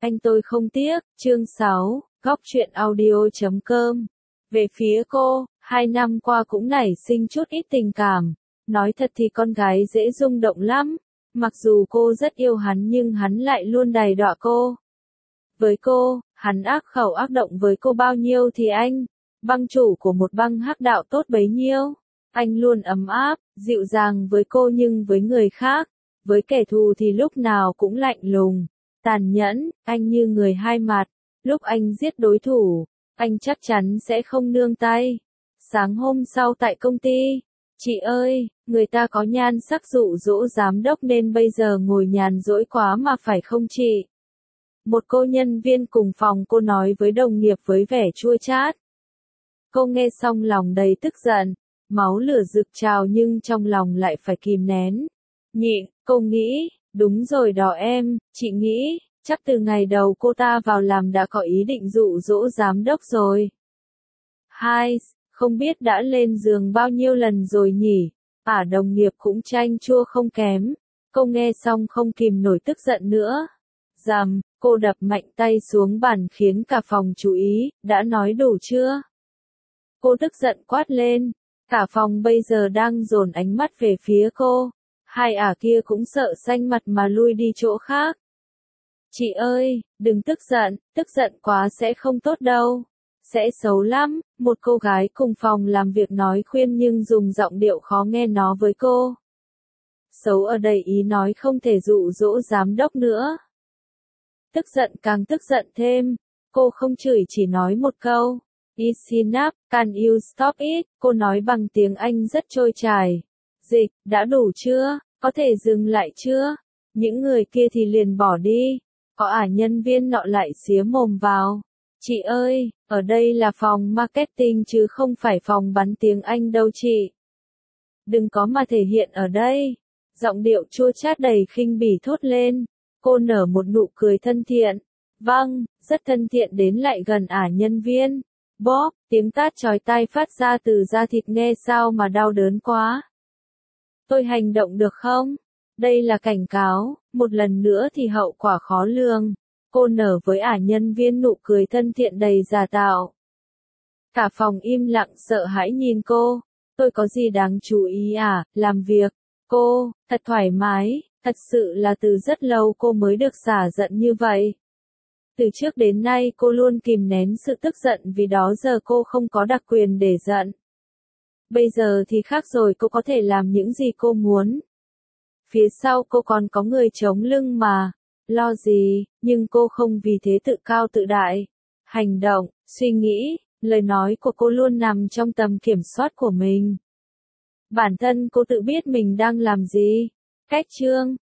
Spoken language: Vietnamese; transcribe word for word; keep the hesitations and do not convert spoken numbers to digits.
anh tôi không tiếc, chương sáu, góc truyện audio chấm com. Về phía cô, hai năm qua cũng nảy sinh chút ít tình cảm. Nói thật thì con gái dễ rung động lắm. Mặc dù cô rất yêu hắn nhưng hắn lại luôn đày đọa cô. Với cô, hắn ác khẩu ác động với cô bao nhiêu thì anh, băng chủ của một băng hắc đạo tốt bấy nhiêu. Anh luôn ấm áp, dịu dàng với cô nhưng với người khác, với kẻ thù thì lúc nào cũng lạnh lùng, tàn nhẫn, anh như người hai mặt. Lúc anh giết đối thủ, anh chắc chắn sẽ không nương tay. Sáng hôm sau tại công ty, chị ơi, người ta có nhan sắc dụ dỗ giám đốc nên bây giờ ngồi nhàn rỗi quá mà phải không chị? Một cô nhân viên cùng phòng cô nói với đồng nghiệp với vẻ chua chát. Cô nghe xong lòng đầy tức giận, máu lửa rực trào nhưng trong lòng lại phải kìm nén. Nhịn, cô nghĩ, đúng rồi đó em, chị nghĩ, chắc từ ngày đầu cô ta vào làm đã có ý định dụ dỗ giám đốc rồi. Hai, không biết đã lên giường bao nhiêu lần rồi nhỉ, ả đồng nghiệp cũng chanh chua không kém. Cô nghe xong không kìm nổi tức giận nữa. Dầm, cô đập mạnh tay xuống bàn khiến cả phòng chú ý, đã nói đủ chưa? Cô tức giận quát lên, cả phòng bây giờ đang dồn ánh mắt về phía cô. Hai ả kia cũng sợ xanh mặt mà lui đi chỗ khác. Chị ơi, đừng tức giận, tức giận quá sẽ không tốt đâu. Sẽ xấu lắm, một cô gái cùng phòng làm việc nói khuyên nhưng dùng giọng điệu khó nghe nó với cô. Xấu ở đây ý nói không thể dụ dỗ giám đốc nữa. Tức giận càng tức giận thêm, cô không chửi chỉ nói một câu. It's enough, can you stop it? Cô nói bằng tiếng Anh rất trôi chảy. Dịch, đã đủ chưa? Có thể dừng lại chưa? Những người kia thì liền bỏ đi. Có ả nhân viên nọ lại xía mồm vào. Chị ơi, ở đây là phòng marketing chứ không phải phòng bắn tiếng Anh đâu chị. Đừng có mà thể hiện ở đây. Giọng điệu chua chát đầy khinh bỉ thốt lên. Cô nở một nụ cười thân thiện. Vâng, rất thân thiện đến lại gần ả nhân viên. Bóp, tiếng tát chói tai phát ra từ da thịt nghe sao mà đau đớn quá. Tôi hành động được không? Đây là cảnh cáo, một lần nữa thì hậu quả khó lường. Cô nở với ả nhân viên nụ cười thân thiện đầy giả tạo. Cả phòng im lặng sợ hãi nhìn cô. Tôi có gì đáng chú ý à, làm việc. Cô, thật thoải mái, thật sự là từ rất lâu cô mới được xả giận như vậy. Từ trước đến nay cô luôn kìm nén sự tức giận vì đó giờ cô không có đặc quyền để giận. Bây giờ thì khác rồi, cô có thể làm những gì cô muốn. Phía sau cô còn có người chống lưng mà. Lo gì, nhưng cô không vì thế tự cao tự đại. Hành động, suy nghĩ, lời nói của cô luôn nằm trong tầm kiểm soát của mình. Bản thân cô tự biết mình đang làm gì. Cách chương